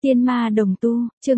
Tiên ma đồng tu, chương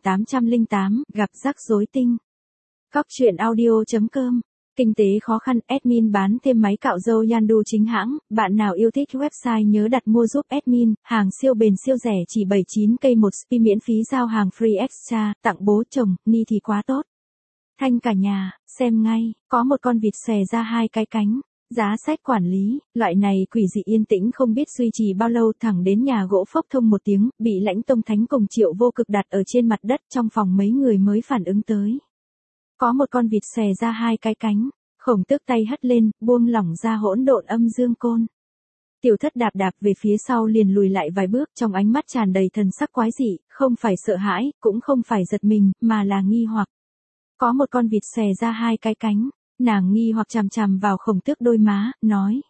2808, gặp rắc rối tinh. Góc truyện audio.com. Kinh tế khó khăn, admin bán thêm máy cạo râu Yandu chính hãng, bạn nào yêu thích website nhớ đặt mua giúp admin, hàng siêu bền siêu rẻ chỉ 79k một spi miễn phí giao hàng free extra, tặng bố chồng, ni thì quá tốt. Thanh cả nhà, xem ngay, có một con vịt xòe ra hai cái cánh. Giá sách quản lý, loại này quỷ dị yên tĩnh không biết duy trì bao lâu thẳng đến nhà gỗ phốc thông một tiếng, bị Lãnh Tông Thánh cùng Triệu Vô Cực đặt ở trên mặt đất trong phòng mấy người mới phản ứng tới. Có một con vịt xòe ra hai cái cánh, Khổng Tước tay hất lên, buông lỏng ra hỗn độn âm dương côn. Tiểu Thất đạp đạp về phía sau liền lùi lại vài bước, trong ánh mắt tràn đầy thần sắc quái dị, không phải sợ hãi, cũng không phải giật mình, mà là nghi hoặc. Có một con vịt xòe ra hai cái cánh. Nàng nghi hoặc chằm chằm vào Khổng Tước đôi má, nói.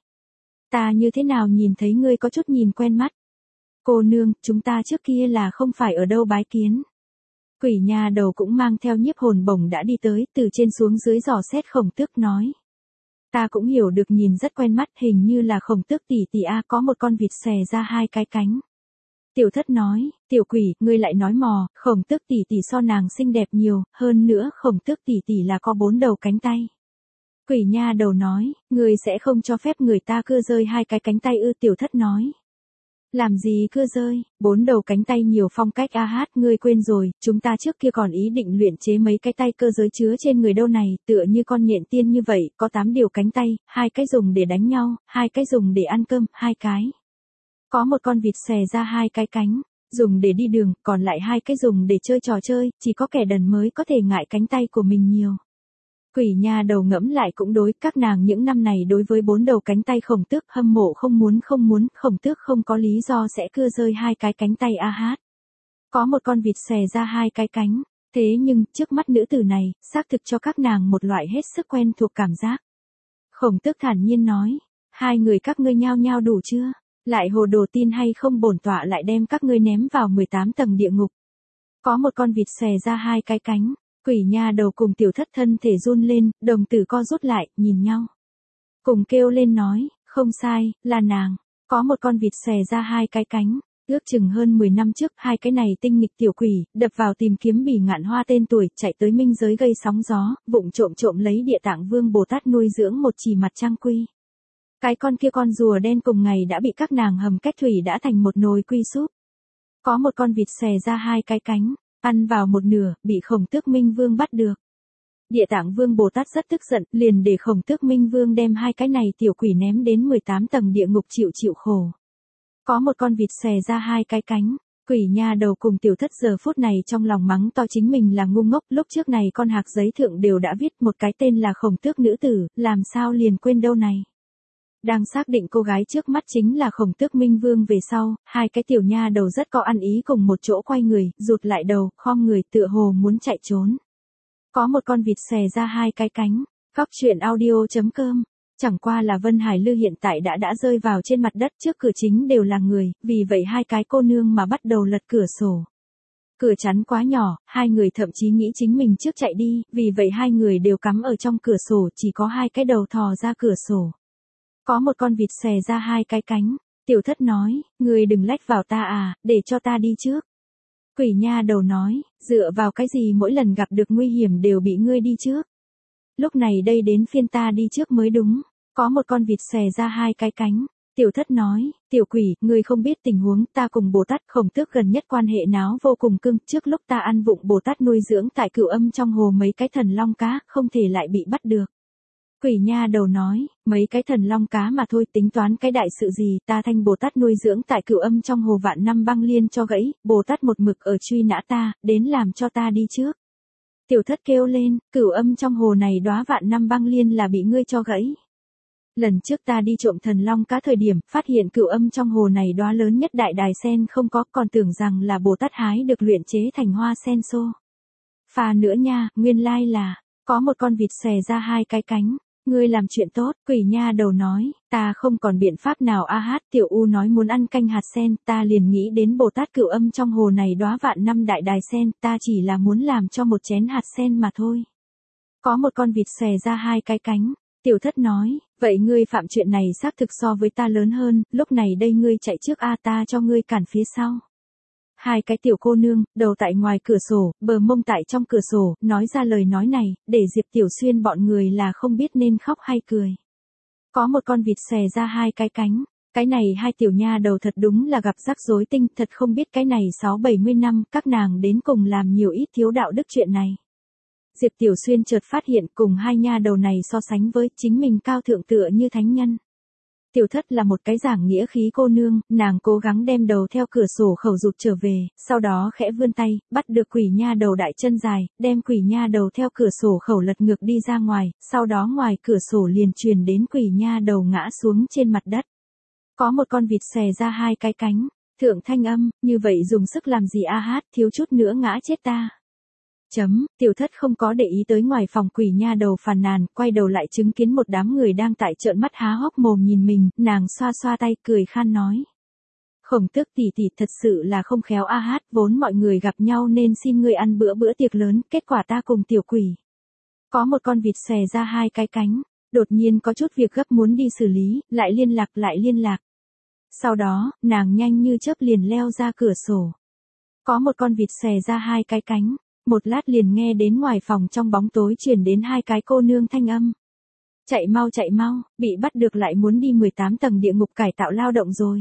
Ta như thế nào nhìn thấy ngươi có chút nhìn quen mắt. Cô nương, chúng ta trước kia là không phải ở đâu bái kiến. Quỷ nhà đầu cũng mang theo nhiếp hồn bổng đã đi tới, từ trên xuống dưới dò xét Khổng Tước nói. Ta cũng hiểu được nhìn rất quen mắt, hình như là Khổng Tước tỷ tỷ a, có một con vịt xòe ra hai cái cánh. Tiểu Thất nói, tiểu quỷ, ngươi lại nói mò, Khổng Tước tỷ tỷ so nàng xinh đẹp nhiều, hơn nữa Khổng Tước tỷ tỷ là có 4 đầu cánh tay. Quỷ nha đầu nói, người sẽ không cho phép người ta cưa rơi hai cái cánh tay ư? Tiểu Thất nói. Làm gì cưa rơi, 4 đầu cánh tay nhiều phong cách a hát, ngươi quên rồi, chúng ta trước kia còn ý định luyện chế mấy cái tay cơ giới chứa trên người đâu này, tựa như con nhện tiên như vậy, có 8 điều cánh tay, 2 cái dùng để đánh nhau, 2 cái dùng để ăn cơm, 2 cái. Có một con vịt xòe ra hai cái cánh, dùng để đi đường, còn lại 2 cái dùng để chơi trò chơi, chỉ có kẻ đần mới có thể ngại cánh tay của mình nhiều. Quỷ nha đầu ngẫm lại cũng đối, các nàng những năm này đối với 4 đầu cánh tay Khổng Tước hâm mộ không muốn, Khổng Tước không có lý do sẽ cưa rơi hai cái cánh tay a hát. Có một con vịt xòe ra hai cái cánh, thế nhưng, trước mắt nữ tử này, xác thực cho các nàng một loại hết sức quen thuộc cảm giác. Khổng Tước thản nhiên nói, hai người các ngươi nhao nhao đủ chưa, lại hồ đồ tin hay không bổn tọa lại đem các ngươi ném vào 18 tầng địa ngục. Có một con vịt xòe ra hai cái cánh. Quỷ nha đầu cùng Tiểu Thất thân thể run lên, đồng tử co rút lại, nhìn nhau. Cùng kêu lên nói, không sai, là nàng. Có một con vịt xòe ra hai cái cánh, ước chừng hơn 10 năm trước, hai cái này tinh nghịch tiểu quỷ, đập vào tìm kiếm Bỉ Ngạn Hoa tên tuổi, chạy tới minh giới gây sóng gió, vụng trộm lấy Địa Tạng Vương Bồ Tát nuôi dưỡng một chỉ mặt trăng quy. Cái con kia con rùa đen cùng ngày đã bị các nàng hầm cách thủy đã thành một nồi quy súp. Có một con vịt xòe ra hai cái cánh. Ăn vào một nửa, bị Khổng Tước Minh Vương bắt được. Địa Tạng Vương Bồ Tát rất tức giận, liền để Khổng Tước Minh Vương đem hai cái này tiểu quỷ ném đến 18 tầng địa ngục chịu khổ. Có một con vịt xòe ra hai cái cánh, quỷ nha đầu cùng Tiểu Thất giờ phút này trong lòng mắng to chính mình là ngu ngốc, lúc trước này con hạc giấy thượng đều đã viết một cái tên là Khổng Tước nữ tử, làm sao liền quên đâu này. Đang xác định cô gái trước mắt chính là Khổng Tước Minh Vương về sau, hai cái tiểu nha đầu rất có ăn ý cùng một chỗ quay người, rụt lại đầu, khom người tựa hồ muốn chạy trốn. Có một con vịt xòe ra hai cái cánh, góc truyện audio.com. Chẳng qua là Vân Hải Lư hiện tại đã rơi vào trên mặt đất, trước cửa chính đều là người, vì vậy hai cái cô nương mà bắt đầu lật cửa sổ. Cửa chắn quá nhỏ, hai người thậm chí nghĩ chính mình trước chạy đi, vì vậy hai người đều cắm ở trong cửa sổ, chỉ có hai cái đầu thò ra cửa sổ. Có một con vịt xòe ra hai cái cánh, Tiểu Thất nói, ngươi đừng lách vào ta à, để cho ta đi trước. Quỷ nha đầu nói, dựa vào cái gì mỗi lần gặp được nguy hiểm đều bị ngươi đi trước. Lúc này đây đến phiên ta đi trước mới đúng. Có một con vịt xòe ra hai cái cánh, Tiểu Thất nói, tiểu quỷ, ngươi không biết tình huống, ta cùng Bồ Tát Khổng Tước gần nhất quan hệ náo vô cùng cưng, trước lúc ta ăn vụng Bồ Tát nuôi dưỡng tại Cửu Âm trong hồ mấy cái thần long cá, không thể lại bị bắt được. Quỷ nha đầu nói, mấy cái thần long cá mà thôi, tính toán cái đại sự gì, ta thanh Bồ Tát nuôi dưỡng tại Cửu Âm trong hồ vạn năm băng liên cho gãy, Bồ Tát một mực ở truy nã ta, đến làm cho ta đi trước. Tiểu Thất kêu lên, Cửu Âm trong hồ này đóa vạn năm băng liên là bị ngươi cho gãy. Lần trước ta đi trộm thần long cá thời điểm, phát hiện Cửu Âm trong hồ này đóa lớn nhất đại đài sen không có, còn tưởng rằng là Bồ Tát hái được luyện chế thành hoa sen xô. Phà nữa nha, nguyên lai là, có một con vịt xòe ra hai cái cánh. Ngươi làm chuyện tốt, quỷ nha đầu nói, ta không còn biện pháp nào a hát, tiểu u nói muốn ăn canh hạt sen, ta liền nghĩ đến Bồ Tát Cửu Âm trong hồ này đóa vạn năm đại đài sen, ta chỉ là muốn làm cho một chén hạt sen mà thôi. Có một con vịt xòe ra hai cái cánh, Tiểu Thất nói, vậy ngươi phạm chuyện này xác thực so với ta lớn hơn, lúc này đây ngươi chạy trước a, ta cho ngươi cản phía sau. Hai cái tiểu cô nương, đầu tại ngoài cửa sổ, bờ mông tại trong cửa sổ, nói ra lời nói này, để Diệp Tiểu Xuyên bọn người là không biết nên khóc hay cười. Có một con vịt xòe ra hai cái cánh. Cái này hai tiểu nha đầu thật đúng là gặp rắc rối tinh, thật không biết cái này 6-70 năm, các nàng đến cùng làm nhiều ít thiếu đạo đức chuyện này. Diệp Tiểu Xuyên chợt phát hiện cùng hai nha đầu này so sánh với chính mình cao thượng tựa như thánh nhân. Tiểu Thất là một cái giảng nghĩa khí cô nương, nàng cố gắng đem đầu theo cửa sổ khẩu rụt trở về, sau đó khẽ vươn tay, bắt được quỷ nha đầu đại chân dài, đem quỷ nha đầu theo cửa sổ khẩu lật ngược đi ra ngoài, sau đó ngoài cửa sổ liền truyền đến quỷ nha đầu ngã xuống trên mặt đất. Có một con vịt xòe ra hai cái cánh, thượng thanh âm, như vậy dùng sức làm gì a hát, thiếu chút nữa ngã chết ta. Tiểu Thất không có để ý tới ngoài phòng quỷ nha đầu phàn nàn, quay đầu lại chứng kiến một đám người đang tại trợn mắt há hốc mồm nhìn mình, nàng xoa xoa tay cười khan nói. Khổng Tước tỷ tỷ thật sự là không khéo a hát, vốn mọi người gặp nhau nên xin ngươi ăn bữa tiệc lớn, kết quả ta cùng tiểu quỷ. Có một con vịt xòe ra hai cái cánh, đột nhiên có chút việc gấp muốn đi xử lý, lại liên lạc. Sau đó, nàng nhanh như chớp liền leo ra cửa sổ. Có một con vịt xòe ra hai cái cánh. Một lát liền nghe đến ngoài phòng trong bóng tối truyền đến hai cái cô nương thanh âm. Chạy mau, bị bắt được lại muốn đi 18 tầng địa ngục cải tạo lao động rồi.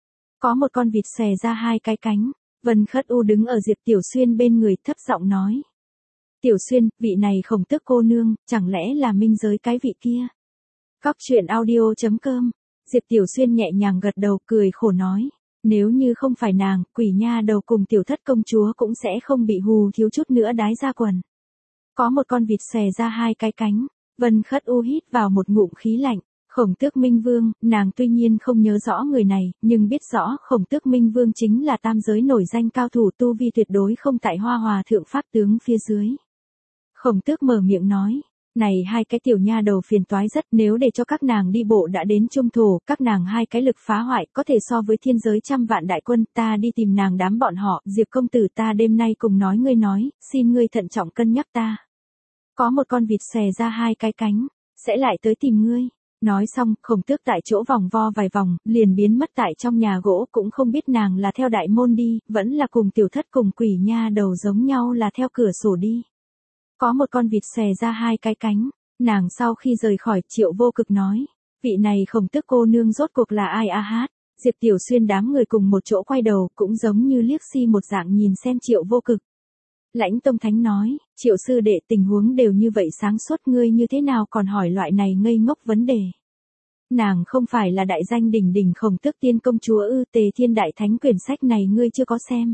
Có một con vịt xòe ra hai cái cánh, Vân Khất U đứng ở Diệp Tiểu Xuyên bên người thấp giọng nói. Tiểu Xuyên, vị này Khổng Tước cô nương, chẳng lẽ là minh giới cái vị kia? Cóc truyện audio.com, Diệp Tiểu Xuyên nhẹ nhàng gật đầu cười khổ nói. Nếu như không phải nàng, quỷ nha đầu cùng Tiểu Thất công chúa cũng sẽ không bị hù thiếu chút nữa đái ra quần. Có một con vịt xòe ra hai cái cánh, Vân Khất U hít vào một ngụm khí lạnh. Khổng Tước Minh Vương, nàng tuy nhiên không nhớ rõ người này, nhưng biết rõ Khổng Tước Minh Vương chính là tam giới nổi danh cao thủ tu vi tuyệt đối không tại Hoa Hòa thượng pháp tướng phía dưới. Khổng Tước mở miệng nói. Này hai cái tiểu nha đầu phiền toái rất, nếu để cho các nàng đi bộ đã đến trung thổ, các nàng hai cái lực phá hoại có thể so với thiên giới trăm vạn đại quân, ta đi tìm nàng đám bọn họ, Diệp công tử ta đêm nay cùng ngươi nói, xin ngươi thận trọng cân nhắc ta. Có một con vịt xòe ra hai cái cánh, sẽ lại tới tìm ngươi. Nói xong, Khổng Tước tại chỗ vòng vo vài vòng, liền biến mất tại trong nhà gỗ, cũng không biết nàng là theo đại môn đi, vẫn là cùng Tiểu Thất cùng quỷ nha đầu giống nhau là theo cửa sổ đi. Có một con vịt xòe ra hai cái cánh, nàng sau khi rời khỏi Triệu Vô Cực nói, vị này Khổng Tước cô nương rốt cuộc là ai a hát. Diệp Tiểu Xuyên đám người cùng một chỗ quay đầu, cũng giống như liếc si một dạng nhìn xem Triệu Vô Cực. Lãnh Tông Thánh nói, Triệu sư đệ tình huống đều như vậy sáng suốt, ngươi như thế nào còn hỏi loại này ngây ngốc vấn đề. Nàng không phải là đại danh đỉnh đỉnh Khổng Tước tiên công chúa ư? Tề Thiên Đại Thánh quyển sách này ngươi chưa có xem.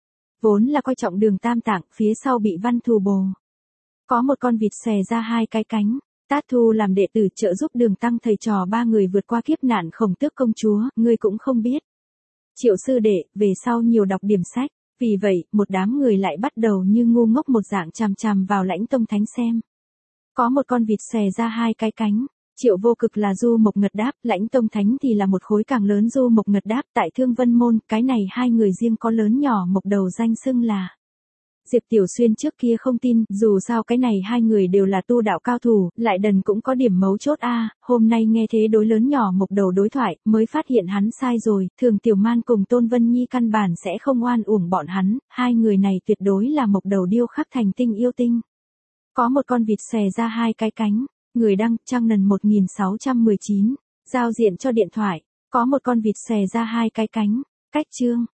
Vốn là coi trọng Đường Tam Tạng, phía sau bị Văn Thù bồ. Có một con vịt xòe ra hai cái cánh, Tát Thu làm đệ tử trợ giúp Đường Tăng thầy trò ba người vượt qua kiếp nạn Khổng Tước công chúa, ngươi cũng không biết. Triệu sư đệ, về sau nhiều đọc điểm sách, vì vậy, một đám người lại bắt đầu như ngu ngốc một dạng chằm chằm vào Lãnh Tông Thánh xem. Có một con vịt xòe ra hai cái cánh, Triệu Vô Cực là du mộc ngật đáp, Lãnh Tông Thánh thì là một khối càng lớn du mộc ngật đáp, tại Thương Vân Môn, cái này hai người riêng có lớn nhỏ mộc đầu danh xưng là. Diệp Tiểu Xuyên trước kia không tin, dù sao cái này hai người đều là tu đạo cao thủ, lại đần cũng có điểm mấu chốt a. Hôm nay nghe thế đối lớn nhỏ mộc đầu đối thoại, mới phát hiện hắn sai rồi, Thường Tiểu Man cùng Tôn Vân Nhi căn bản sẽ không oan uổng bọn hắn, hai người này tuyệt đối là mộc đầu điêu khắc thành tinh yêu tinh. Có một con vịt xòe ra hai cái cánh, người đăng, Trang Nần 1619, giao diện cho điện thoại, có một con vịt xòe ra hai cái cánh, cách chương.